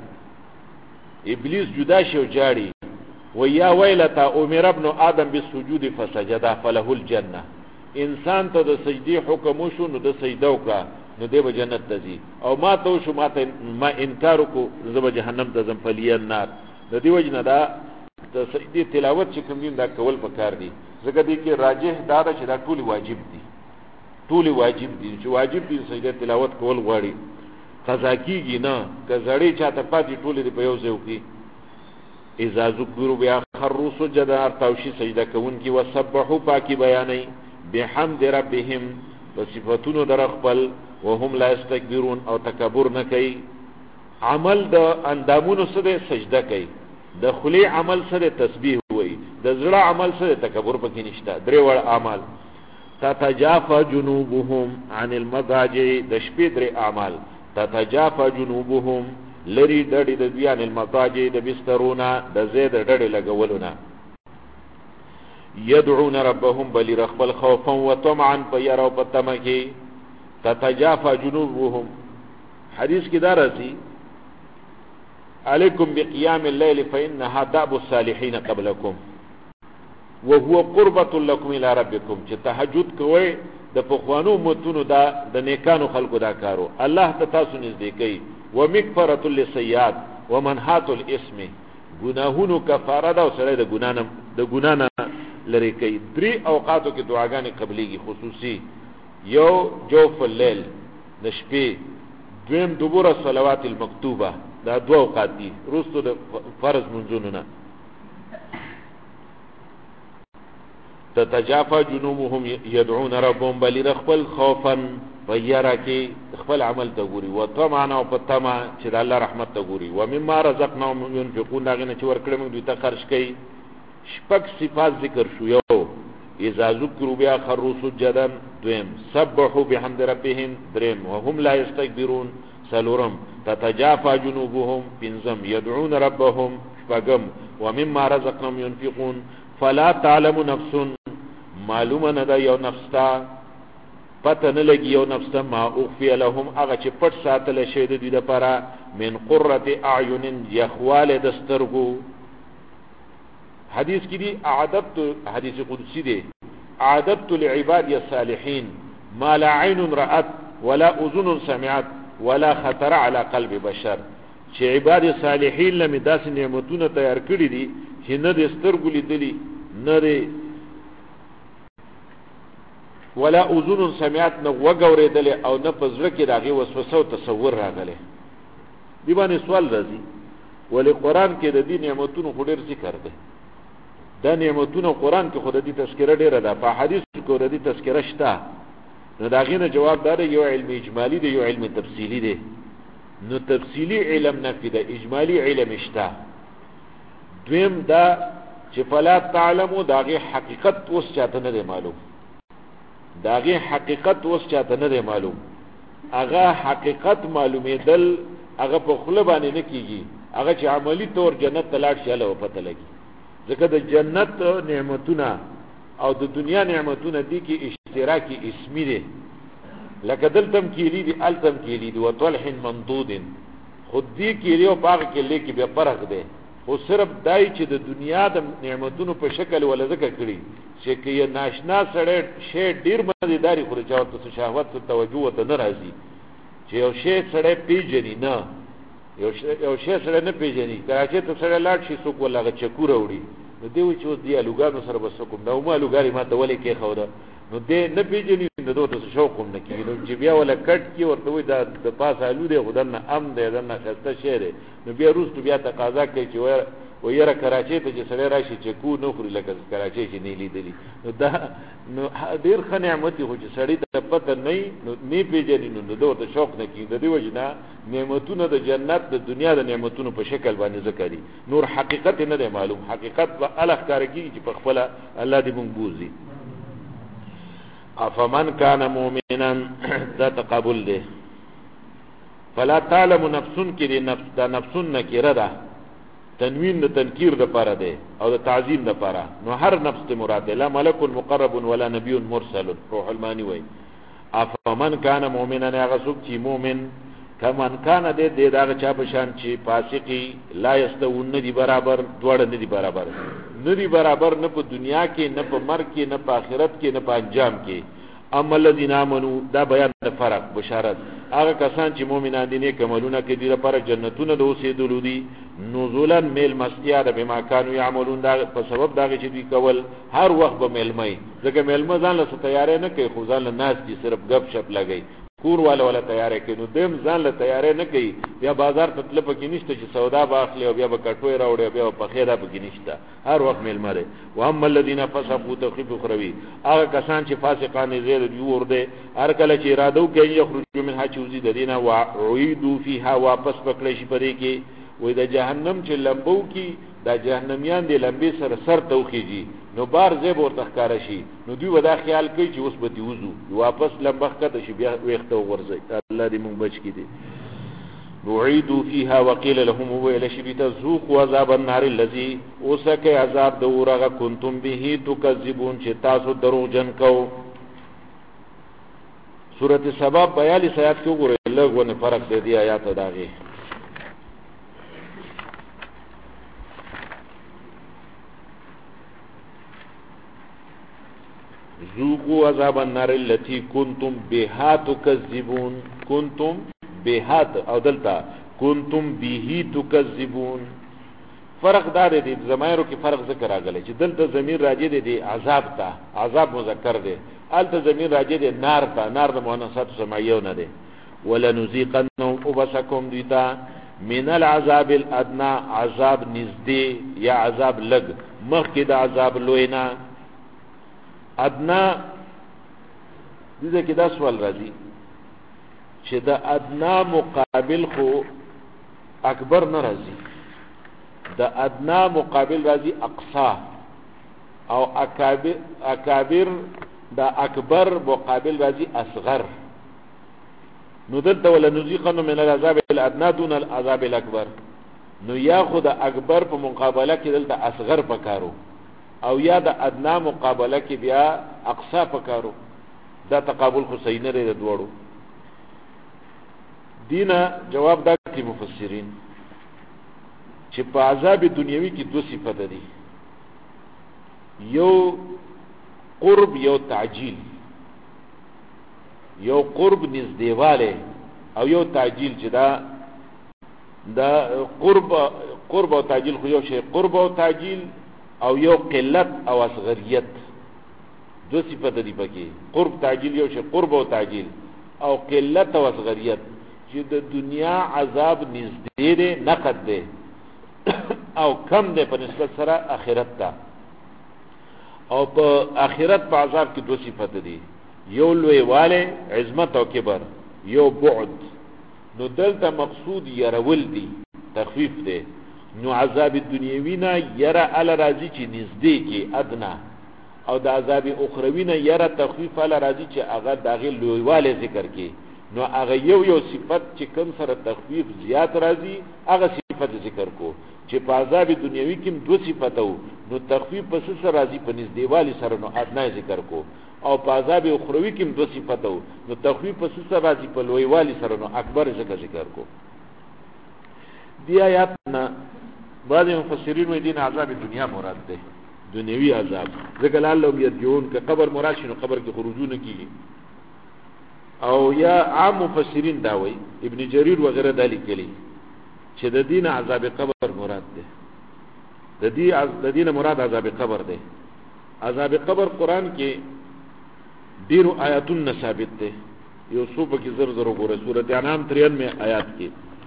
و یا ویلتا امر ابن آدم بالسجود فسجد فله الجنه انسان ته د سجدي حکم شو نو د سجده وکړه نو دی به جنت ته ځي او ما ته شو ما انکار کو زب جهنم ته ځم فلی النار د دې وجنه دا د سجدي تلاوت چې کوم دین دا کول پکار دي ځکه دې کې راجح دا چې دا ټول واجب دي چې واجب دي سجده تلاوت کول غواړي قضا کیږي نه کزړی چاته پاتې ټول دې په یو ځای وکي اذا ذکروا بیا خروا سجدا توشی سجده کوونکی وسبحوا پاکي بیانای بحمد ربهم وصفاتونو در خپل وهم لا استكبرون او تکبر نه کوي عمل د اندامونو سره سجده کوي د خلی عمل سره تسبیح وای د زړه عمل سره تکبر پکې نشته درې وړ اعمال تتجافى جنوبهم عن المضاجع د شپې درې اعمال تتجافى جنوبهم لری ډډې د بیان المضاجع د بسترونه د زید ډډې لګولونه يدعون ربهم بل رخبل خوفا وطمعا فيروا بتمكي تتجافى جنوبهم حدیث کی دا راځي عليكم بقيام الليل فإنها دأب الصالحين قبلكم وهو قربة لكم الى ربكم چې تهجد کوي د پخوانو متونو دا د نیکانو خلقو دا کارو الله ته تاسو نږدې کوي ومغفرة للسيئات ومنحات الاسم گناهونو کفاره دا سره د ګنانه لري کوي درې اوقاتو کې دعاګانې قبليږي خصوصي یو جوف الليل د شپې دویم دبور الصلوات المکتوبه دا دو اوقات دي وروسته د فرض منځونو نه تتجافى جنوبهم يدعون ربهم بل رخبل خوفا فيرا کې خپل عمل ته ګوري او طمعا او پتما چې د الله رحمت ته ګوري و مما رزقناهم ينفقون داغه چې ورکړم دوی ته خرج کوي شپږ صفات ذکر شو یو اذا ذکروا بها خروا سجدا دویم سبحوا بحمد ربهم دریم وهم لا يستكبرون سلورم تتجافى جنوبهم بنزم يدعون ربهم شپږم ومما رزقناهم ينفقون فلا تعلم نفس معلومه نه دا یو نفس تا پته نه لګي یو نفس ته ما اخفي لهم هغه چې پټ ساتل شي د دې لپاره من قرة اعين يخوال دسترغو حدیث کې دی اعددت حدیث قدسی دی اعددت لعبادي الصالحين ما لا عين رأت ولا اذن سمعت ولا خطر على قلب بشر چې عباد صالحین لمه داس نعمتونه تیار کړی دي چې نه د سترګو لیدلی نه ولا اذن سمعت نه وګورېدل او نه پزړه کې داغه وسوسه او تصور راغله دی باندې سوال راځي ولې قران کې د دې نعمتونو خډیر ذکر ده دا نعمتونو قران کې خود دې تذکرہ ډیره ده په حدیث کې خود دې تذکرہ شته نو داغه نه جواب دار یو علم اجمالی دی یو علم تفصیلی دی نو تفصیلی علم نفی ده اجمالی علم شته دویم دا چې فلا تعلمو داغه حقیقت اوس چاته نه معلوم داغه حقیقت اوس چاته نه معلوم هغه حقیقت معلومه دل هغه په خله باندې نه کیږي هغه چې عملی طور جنت تلاړ شاله او پته لګي ځکه د جنت نعمتونه او د دنیا نعمتونه دي کې اشتراکی اسمی دي لکه دلتم کېلی دي التم کېلی دي وطلح منضود خود دې کېلی او باغ کې لیکي به فرق ده خو صرف دای چې د دنیا د نعمتونو په شکل ولا ذکر کړي چې کې ناشنا سره شی ډیر مزیداری خو چاوته شهوت ته توجه ته ناراضي چې یو شی سره پیژني نه یو شی سره نه پیژني کراچې ته سره لاړ شي څوک ولاغه چکور وړي نو دیو چې دی الوګانو سره بس کوم نو ما الوګاری ما ته ولې کې خو دا نو دې نه پیژني نو دوته شوق هم نه کیږي نو چې بیا ولا کټ کی ورته وي دا د پاسه الو دی غدن ام دی دنه خسته شهر نو بیا روز ته بیا تقاضا کوي چې ويره کراچي ته چې سره راشي چې کو نو خوري لکه کراچي چې نه لیدلی نو دا نو ډیر ښه نعمت خو چې سړی ته پته نه پیژني نو دوته شوق نه کیږي د دې وجنه نعمتونه د جنت د دنیا د نعمتونو په شکل باندې ذکرې نور حقیقت نه دی معلوم حقیقت به الګ کارږي چې په خپل الله دې مونږ بوزي افمن كان مؤمنا دا تقابل ده فلا تعلم نفس کې نفس دا نفس نکره ده تنوین د تنکیر د پاره ده او د تعظیم د پاره نو هر نفس ته مراد ده لا ملک مقرب ولا نبي مرسل روح المانی وای افمن كان مؤمنا غسوب چې مؤمن کمن کان ده دغه چا په شان چې فاسقي لا یستون ندي برابر دوړ ندي برابر ندی برابر نه په دنیا کې نه په مرګ کې نه په آخرت کې نه په انجام کې اما الذين امنوا دا بیان د فرق بشارت هغه کسان چې مؤمنان دي نه کومونه کې دي لپاره جنتونه د اوسېدلو دي نزولا میل مستیا د بما كانوا يعملون دا په سبب دا چې دوی کول هر وخت به میلمای ځکه میلمه ځان له تیارې نه کوي خو ځان له ناس دي صرف غب شپ لګي کور والا تیارې کوي نو دیم ځان له تیارې نه کوي بیا بازار ته تل پکې نشته چې سودا باخلي او بیا به کټوي راوړي بیا په خیره پکې نشته هر وخت میلمه ده و اما الذين فسقوا تخيف خروي هغه کسان چې فاسقان زیر دی ورده هر کله چې اراده کوي یخرجوا منها چوزي د دینه وعيدوا فيها واپس پکړې شي پرې کې وې د جهنم چې لمبو کې دا جهنميان دي لمبي سر توخيږي نو بار زیب ورته ښکار شي نو دوی ودا خیال کوي چې اوس به دی وضو واپس لمبخ کته شي بیا وخته ورځي الله دې مونږ بچ کړي وعيدوا فيها وقيل لهم ويل شبيت ذوقوا عذاب النار الذي وسكه عذاب دورغه كنتم به تكذبون چې تاسو دروغجن کو سورته سبا 42 آیات کې وګورئ لږونه فرق دی دی آیات داغه ذوقوا عذاب النار التي كنتم بها تكذبون كنتم بها او دلتا كنتم به تكذبون فرق دار دي زمایرو کې فرق ذکر راغلی چې دلته ضمیر راځي دي عذاب ته عذاب مذکر دي الته ضمیر راځي دي نار ته نار د مؤنثات سمعیو نه دي ولنذيقنهم وبسكم دیتا من العذاب الادنى عذاب نزدې یا عذاب لګ مخکې د عذاب لوینا ادنا دې کې دا سوال راځي چې د ادنا مقابل خو اکبر نه راځي، د ادنا مقابل راځي اقصا، او اکابر دا اکبر مقابل راځي اصغر. نو دلته ولنذيقن من العذاب الادنى دون العذاب الاکبر، نو یا خود اکبر په مقابله کې دلته اصغر پکارو، او یا د ادنا مقابله کې بیا اقصا پکارو. دا تقابل خو صحیح نه لري دوړو. دینه جواب دا کوي مفسرین چې په عذاب دنیوي کې دو صفات دي، یو قرب یو تعجیل، یو قرب نزدېواله او یو تعجیل. چې دا قرب او تعجیل خو یو شی، قرب او تعجیل، او یو قلت او اصغریت، دو صفات دي پکې. قرب تعجیل یو شی، قرب او تعجیل، او قلت او اصغریت. چې د دنیا عذاب نزدې ده، نقد ده او کم ده په نسبت سره آخرت ته. او په آخرت په عذاب کې دو صفات دي، یو لوی والے عظمت او کبر، یو بعد. نو دلته مقصود يرول دي، تخفیف ده. نو عذاب دنیوی نه یرا ال راضی چې نږدې کې ادنا، او د عذاب اخروی نه یرا تخفیف ال راضی چې هغه داغه لوی والے ذکر کې. نو هغه یو صفت چې کوم سره تخفیف زیات راځي هغه صفت ذکر کو. چې په عذاب دنیوي کې دو صفات وو، نو تخفیف په سره راځي په نږدېوالي سره، نو ادنا ذکر کو. او په عذاب اخروی کې دو صفات وو، نو تخفیف په سره راځي په لویوالي سره، نو اکبر ذکر کو. دی آیات نه بعض مفسرین وایي دین عذاب دنیا مراد ده، دنیوي عذاب. ذکر الله یرجون که قبر مراد شنو، قبر کې خروجونه کیږي. او یا عام مفسرین دا وایي، ابن جریر وغیرہ دا لیکلي چې د دین عذاب قبر مراد ده، د دین مراد عذاب قبر ده. عذاب قبر قران کې ډیرو آیاتونه ثابت ده. یو څو په کې زر وګوره، سورۃ انعام 93 آیات کې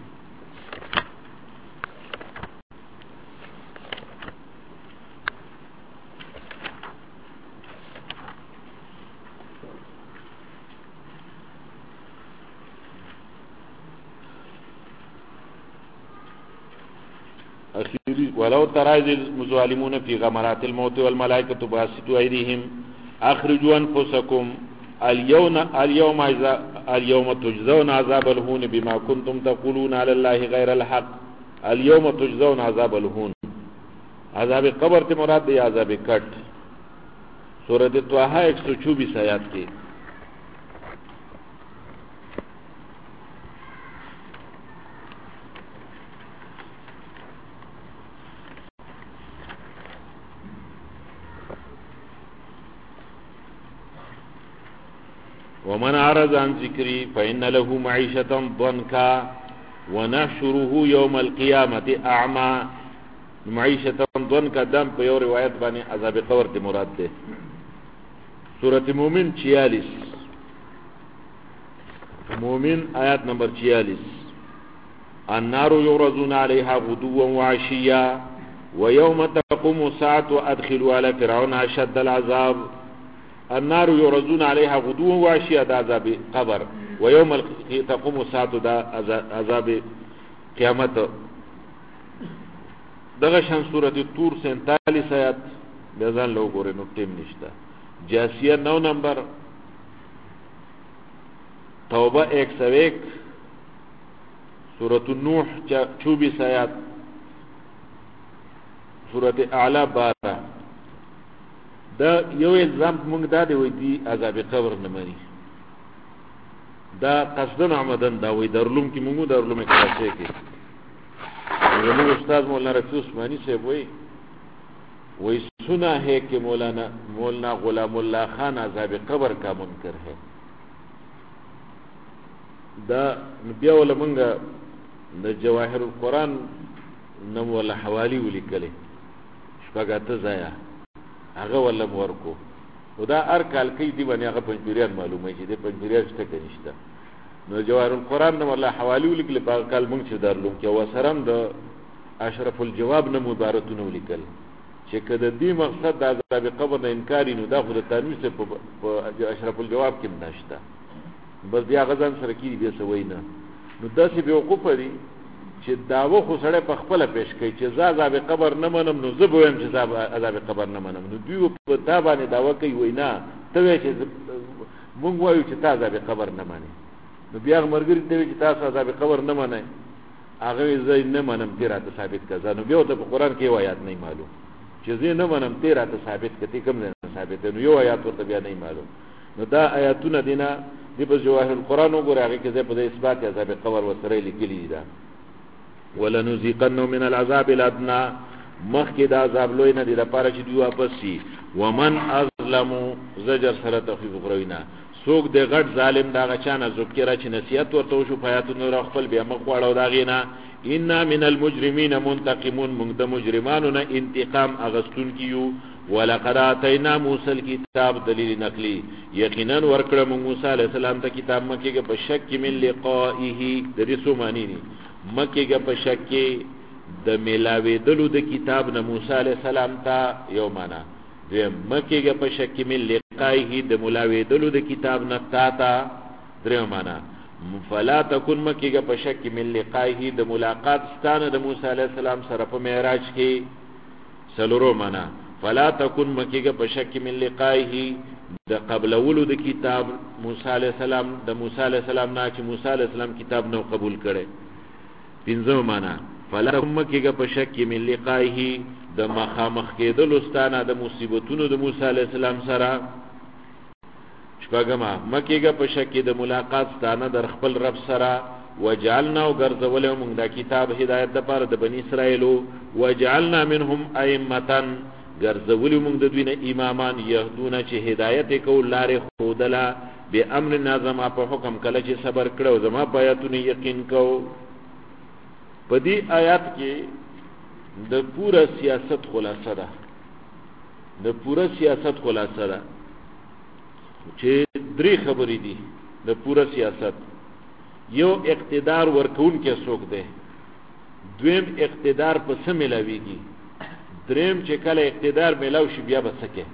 ولو ترى المظالمون في غمرات الموت والملائكة باسطوا أيديهم أخرجوا أنفسكم اليوم تجزون عذاب الهون بما كنتم تقولون على الله غير الحق. اليوم تجزون عذاب الهون، عذاب قبر تے مراد دی عذاب کٹ. سورۃ طه 124 آیات کی ومن أعرض عن ذكري فإن له معيشة ضنكا ونحشره يوم القيامة أعمى. معيشة ضنكا دم په یو روایت باندې عذاب قبر ته مراد ده. سورۃ مومن 46 مومن آیات نمبر 46 النار يعرضون عليها غدوا وعشيا ويوم تقوم الساعة أدخلوا على فرعون أشد العذاب. النار يعرضون عليها غدوا وعشيا دا عذاب قبر، ويوم تقوم الساعة دا عذاب قیامت. دغه شان سورۃ طور 47 آیات بازان لو ګورې نو ټیم نشته. جاسیه 9 نمبر، توبه 101، سورۃ نوح 24 آیات، سورۃ اعلی 12. دا یو الزام مونږ دا دی وای دی عذاب قبر نه مانی، دا قصدن عمدن دا وای درلوم کې مونږ درلوم کې راځي کې. زموږ استاد مولانا رفیع عثماني صاحب وای سنا ہے کہ مولانا غلام الله خان عذاب قبر کا منکر ہے. دا بیا ول مونږ د جواهر القرآن نو ولا حوالی ولیکله شپږاته ځای هغه ولا ورکو. خدا هر کال کې دی باندې هغه پنځپیریان معلومه چې د پنځپیریان څه کنيشته. نو جواهر القرآن نو ولا حوالی ولیکله په کال مونږ چې درلوم کې وسرم د اشرف الجواب نه مبارکونه ولیکل. چې کده دې مقصد د عذاب قبر نه انکاری نو دا خو د تنویر په اشرف الجواب کې نشته بس بیا غزان سره کې دې سوي نه نو داسې بیوقوف دي چې داوه خو سره په خپل پیش کوي چې عذاب قبر نه منم نو زه به هم چې عذاب قبر نه منم نو دوی په تا باندې داوه کوي وینا ته چې مونږ وایو چې تاسو عذاب قبر نه مانی نو بیا مرګري ته چې تاسو عذاب قبر نه مانی هغه زه نه منم تیراته ثابت کړه نو بیا ته په قران کې آیات نه معلوم چې زه نه منم تیراته ثابت کړي کوم نه ثابت نو یو آیات ورته بیا نه معلوم نو دا آیاتونه دینه دی په جواهر القرآن وګورئ هغه کې په اثبات عذاب قبر وسره لیکلي دي ولنذيقن من العذاب الادنى مخکې دا عذاب لوی نه دی لپاره چې دوی واپس شي ومن اظلم زجر سره تخفیف غروینا څوک د غټ ظالم دا غچانه ذکر چې نصیحت ورته شو پیاتونو را خپل بیا مخ واړو دا غینا ان من المجرمین منتقمون موږ د مجرمانو نه انتقام اغستون کیو ولقد اتینا موسی الكتاب دلیل نقلی یقینا ورکړه موسی علیہ السلام ته کتاب مکه کې په شک من لقائه د رسو معنی نه مکه کې په شک کې د ملاوی دلو د کتاب نه موسی علیہ السلام ته یو معنا د مکه کې په شک من لقائه د ملاوی دلو د کتاب نه تا درو معنا فلا تکن مکه کې په شک من لقائه د ملاقات ستانه د موسی علیہ السلام سره په معراج کې سلورو معنا فلا تکن مکه کې په شک من لقائه د قبل ولود کتاب موسی علیہ السلام د موسی علیہ السلام نه چې موسی علیہ السلام کتاب نو قبول کړي پنځم معنا فلا تکن مکه کې په شک من لقائه د مخامخ کېدل ستانه د مصیبتونو د موسی علیہ السلام سره شپږم مکه کې په شک د ملاقات ستانه در خپل رب سره وجعلنا وغرزول موږ دا کتاب هدایت د پاره د بنی اسرائیل وجعلنا منهم ائمه غرزول موږ د دوی نه امامان يهدون چې هدایت کول لارې خودلا به امر نظم په حکم کله چې صبر کړو زما پیاتونه یقین کو په دې آیات کې د پورا سیاست خلاصه ده چې درې خبرې دي د پورا سیاست یو اقتدار ورکون کې څوک دی دویم اقتدار په څه ملاويږي دریم چې کله اقتدار ملاو شي بیا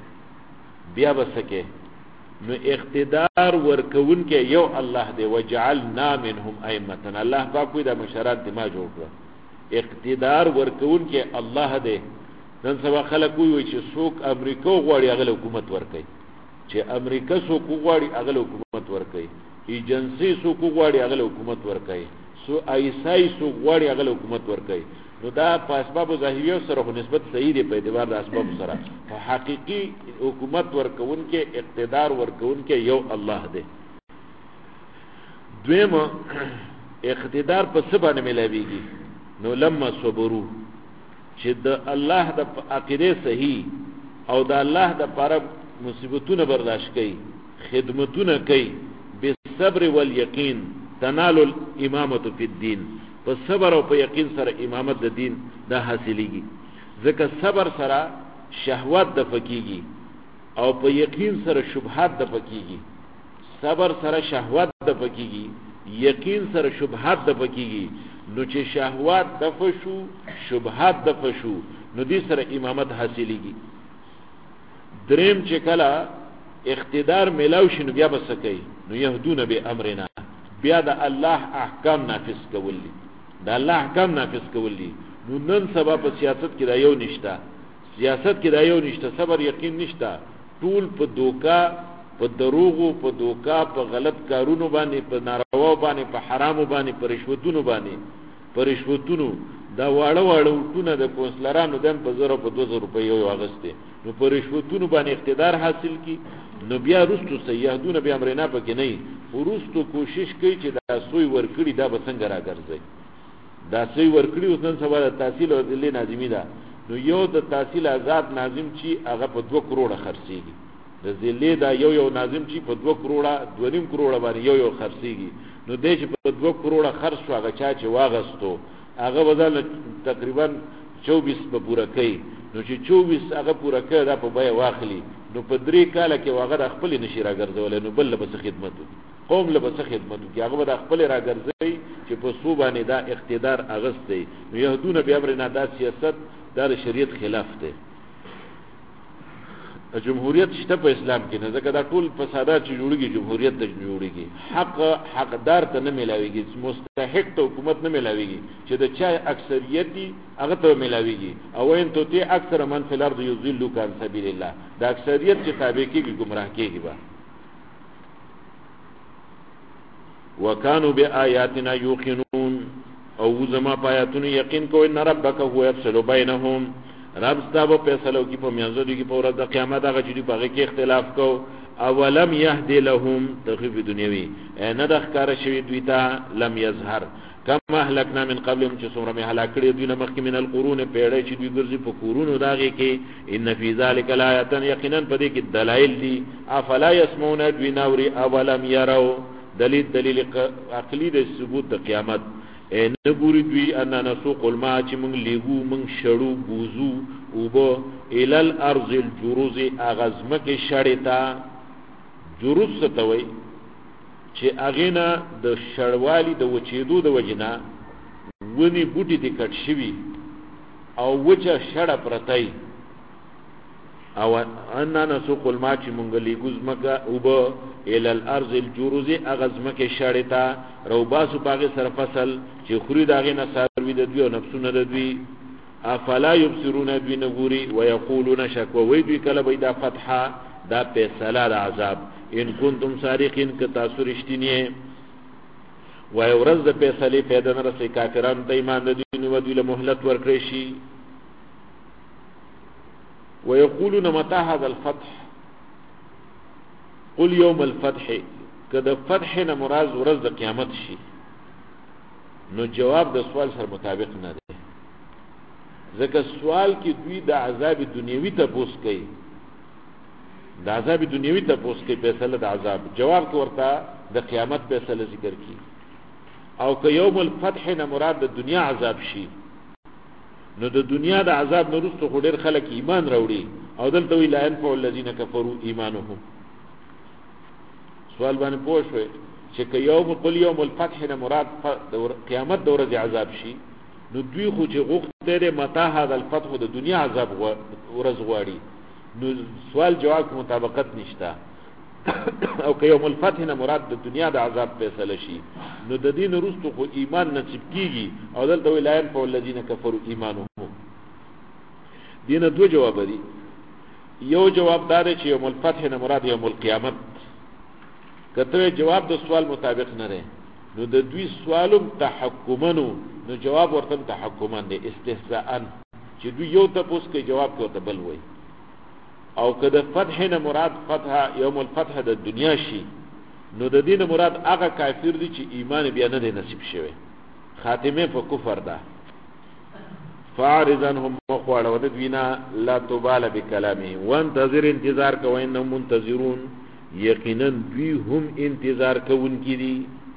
بسکه نو اقتدار ورکون کې یو الله دی وجعلنا منهم ائمه الله پاک دا مشرات ما جوړ کړ اقتدار ورکون کې الله دی نن سبا خلک وایي چې څوک امریکا غواړي هغه حکومت ورکړي چې امریکا څوک غواړي هغه حکومت ورکړي ایجنسی څوک غواړي هغه حکومت ورکړي سو ایسای څوک غواړي هغه حکومت ورکړي نو دا په اسباب ظاهریه سره خو نسبت صحیح دی په اعتبار د اسباب سره په حقيقي حکومت ورکون کې اقتدار ورکون کې یو الله دی دویم اقتدار په څه باندې ملایويږي نو لما صبرو چې د الله د عقیده صحیح او د الله د پر مصیبتونه برداشت کوي خدمتونه کوي بالصبر والیقین تنال الامامه فی الدین په صبر او په یقین سره امامت د دین دا حاصلېږي ځکه صبر سره شهوات د فکیږي او په یقین سره شبهات د فکیږي صبر سره شهوات د فکیږي یقین سره شبهات د فکیږي نو چې شهوات د فشو شبهات د فشو نو دې سره امامت حاصلېږي دریم چې کله اقتدار ملاو شي نو بیا بسکي نو يهدون بامرنا بیا د الله احکام نافذ کولی دا الله احکام نافذ کولی نو نن سبا په سیاست کې دا یو نشته صبر یقین نشته ټول په دوکا په دروغو په دوکا په غلط کارونو باندې په ناروا باندې په حرامو باندې په رشوتونو دا واړه ټونه د کونسلرانو دم په 2000 روپۍ یو اغسته نو په رشوتونو باندې اقتدار حاصل کی نو بیا رستو سیاحدون بیا امرنا پکې نه ورستو کوشش کوي چې دا سوی ورکړي دا بسنګ راګرځي دا سوی ورکړي اوس نن سبا د تحصیل او دلی ناظمی دا نو یو د تحصیل آزاد ناظم چې هغه په 2 کروڑه خرڅيږي د ذلی دا یو ناظم چې په 2 کروڑه 2.5 کروڑه باندې یو خرڅيږي نو دې چې په 2 کروڑه خرڅ شو هغه چا چې واغستو هغه بدل تقریبا 24 به پورا کوي نو چې 24 هغه پورا کړه دا په بیا واخلي نو په 3 کال کې هغه خپل نشي راګرځول نو بل به خدمت قوم له به خدمت کې هغه به خپل راګرځي چې په صوبانه دا اقتدار اغسته نو يهدون به امرنا دا سیاست دا شریعت خلاف دی جمهوریت شته په اسلام کې نه، ځکه دا ټول فسادات چې جوړیږي جمهوریت ته جوړیږي. حقدار ته نه ملاويږي، مستحق ته حکومت نه ملاويږي چې د چا اکثریت دي هغه ته ملاويږي. او ان تو ته اکثر من فی الارض یضلوا عن سبیل الله، دا اکثریت چې تابع کیږي گمراه کیږي. با وکانو بآیاتنا یوقنون، او زما پایاتونو یقین کوي ان ربک هو یفصل بینهم، رب ستابو فیصلو کی په میانزو دی کی په ورځ د قیامت هغه چې په هغه کې اختلاف کو. اولم یهدی لهم تخفیف دنیوی، نه د ښکار شوی دوی ته، لم یظهر کما اهلکنا من قبلهم چې څومره می هلاک کړي دوی نه مخکې من القرون پیړۍ چې دوی ګرځي په کورونو داږي کې. ان فی ذلک لآیات، یقینا په دې کې دلایل دي. افلا یسمعون دوی ناوري، اولم یروا دلیل عقلی د ثبوت د قیامت. نګوري دوی ان نسوق الماء چې موږ لیګو موږ شړو بوزو اوبو الال ارض الجروز، اغزمک شړتا. جروز ستوي چې اغینا د شړوالی د وچېدو د وجنا ونی بوټي د کټ شوی او وچه شړه پرتای. او ان نسوق الماء چې موږ لیګو زمکه اوبو الال ارض الجروز، اغزمک شړتا روباسو باغ سر فصل چې خوري داغه نصاروی د دوی او نفسونه د دوی. افلا یبصرون دوی نګوري. ويقولون شکوا، وی دوی کله بيدا فتحه دا فیصله د عذاب، ان کنتم صادقین که تاسو رښتینی. وای ورځ د فیصله پیدا نه رسي کافرانو ته ایمان د دوی نو دوی له مهلت ورکړي شي. ويقولون متى هذا الفتح، قل يوم الفتح، کده فتح نه مراد ورځ د قیامت شي. نو جواب د سوال سره مطابق نه دی، ځکه سوال کې دوی د عذاب دنیوي ته پوس کوي، د عذاب دنیوي ته پوس کوي فیصله د عذاب. جواب کې ورته د قیامت فیصله ذکر کی. او که یوم الفتح نه مراد د دنیا عذاب شي، نو د دنیا د عذاب نه وروسته خو ډېر خلک ایمان راوړي، او دلته وی لا ينفع الذين كفروا ایمانهم. سوال باندې پوه شوي چې که قل یوم الفتح نه مراد قیامت د ورځې عذاب شي، نو دوی خو چې غوښته لري متى هذا الفتح د دنیا عذاب ورځ غواړي، نو سوال جواب مطابقت نشته. او که یوم الفتح نه مراد د دنیا د عذاب فیصله شي، نو د دین وروسته خو ایمان نصیب کیږي، او دلته وی لا ينفع الذين كفروا ایمانهم. دینه دو جواب دي. یو جواب دار چې یوم الفتح نه مراد یوم القیامت، کته جواب د سوال مطابق نه رہے، نو د دوی سوالم تحکمنو، نو جواب ورته تحکمن دي استهزاءن، چې دوی یو تاسو کې جواب کوته بل وای. او کده فتح نه مراد فتح یوم الفتح د دنیا شي، نو د دین مراد هغه کافر دي چې ایمان بیا نه دی نصیب شوی، خاتمه په کفر ده. فارضنهم مخواړه ود دوینا لا تبال بکلامه، وانتظر انتظار کوي انهم منتظرون، یقینا دوی هم انتظار کوونکي دي.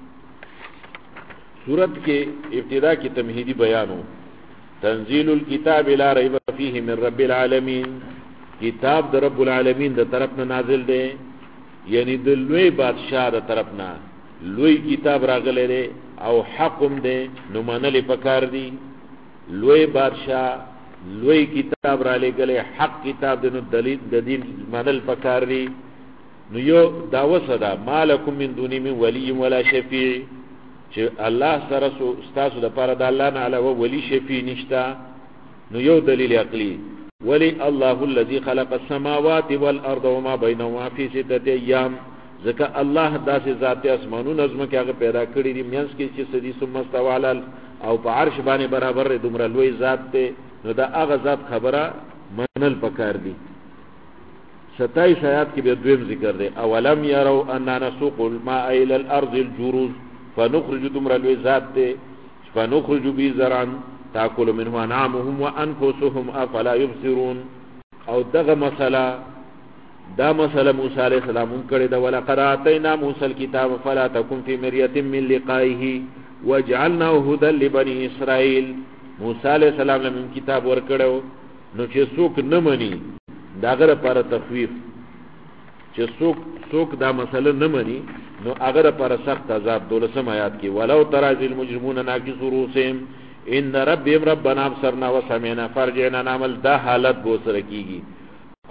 سورت کې ابتدا کې تمهیدی بیانو، تنزيل الكتاب لا ريب فيه من رب العالمين، کتاب د رب العالمین د طرف نه نازل دی، یعنی د لوی بادشاہ د طرف نه لوی کتاب راغلی دی او حکم دی، نو منل پکار دی. لوی بادشاہ لوی کتاب را لګلی، حق کتاب دی، نو دلیل د دین منل پکار دی. نو یو داوه صدا مالکم من دونی من ولی ولا شفیع، چې الله سره استاسو د پاره د الله نه علاوه ولی شفیع نشتا. نو یو دلیل عقلی، ولی الله الذي خلق السماوات والارض وما بينهما في 6 ايام، ځکه الله داسې ذات اسمانونو نظم کې هغه پیدا کړی دی مینس کې چې سدي ثم استوى على او په عرش باندې برابر دومره لوی ذات ته، نو دا هغه ذات خبره منل پکار دی. 27 آیات کې به دویم ذکر دی، اولم يروا ان نسوق الماء الى الارض الجروز فنخرج دومره لوی ذات ته، فنخرج به زرعا تاكل منه انعامهم وانفسهم افلا يبصرون. او دغه مسله دا مسله موسی علیہ السلام کړه دا، ولقد اتینا موسی الكتاب فلا تكن في مريه من لقائه وجعلناه هدى لبني اسرائيل. موسی علیہ السلام له کتاب ورکړو، نو چې څوک نه مني داغه لپاره تخویف، چې څوک دا مسله نه مني نو هغه لپاره سخت عذاب. 12 آیات کې ولو ترى المجرمون ناكسوا رؤوسهم ان ربهم ربنا ابصرنا وسمعنا فارجعنا نعمل، دا حالت بو سره کیږي.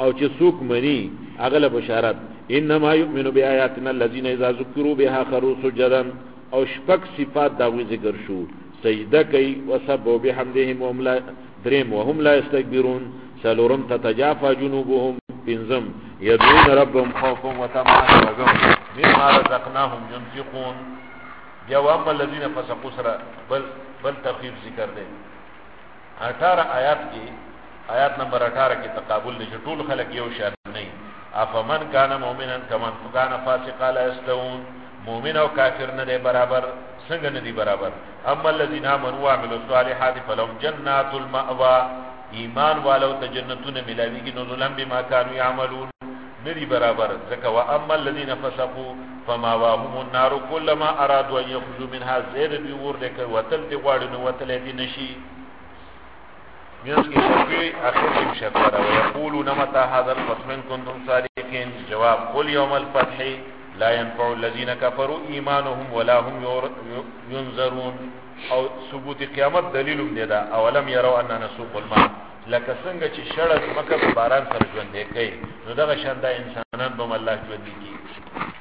او چې څوک مني اغله بشارت انما يؤمن بآياتنا الذين اذا ذكروا بها خروا سجدا او شپک صفات داوی ذکر شو سجده کوي وسبحوا بحمدهم وهم لا دریم وهم لا يستكبرون سلورم تتجافى جنوبهم بنزم يدعون ربهم خوفا وطمعا مما رزقناهم ينفقون بیا واما الذين فسقوا سرا بل تخفیف ذکر دے 18 آیات کی آیات نمبر 18 کی تقابل دے ټول خلق یو شان نه افمن کان مؤمنا کمن کان فاسقا لا يستوون مؤمن او کافر نه برابر څنګه نه دي برابر اما الذين امنوا وعملوا الصالحات فلهم جنات المأوى ایمان والو ته جنتونه ملاویږي نزلن بما كانوا يعملون ندی برابر ځکه واما الذين فسقوا فماواهم النار كلما ارادوا ان يخرجوا منها زيد بيور لیکر وتل دی غواړي نو وتل دي نشي میاس کی شفیع اخر کی شفیع او یقولون متى هذا الفتح ان كنتم صادقين جواب قل يوم الفتح لا ينفع الذين كفروا ایمانهم ولا هم ينذرون او ثبوت قیامت دلیل دی دا اولم يروا ان نسوق الماء لکه څنګه چې شړک مکه باران سره ژوند دی کوي نو دغه شان د انسانان به الله ژوند کی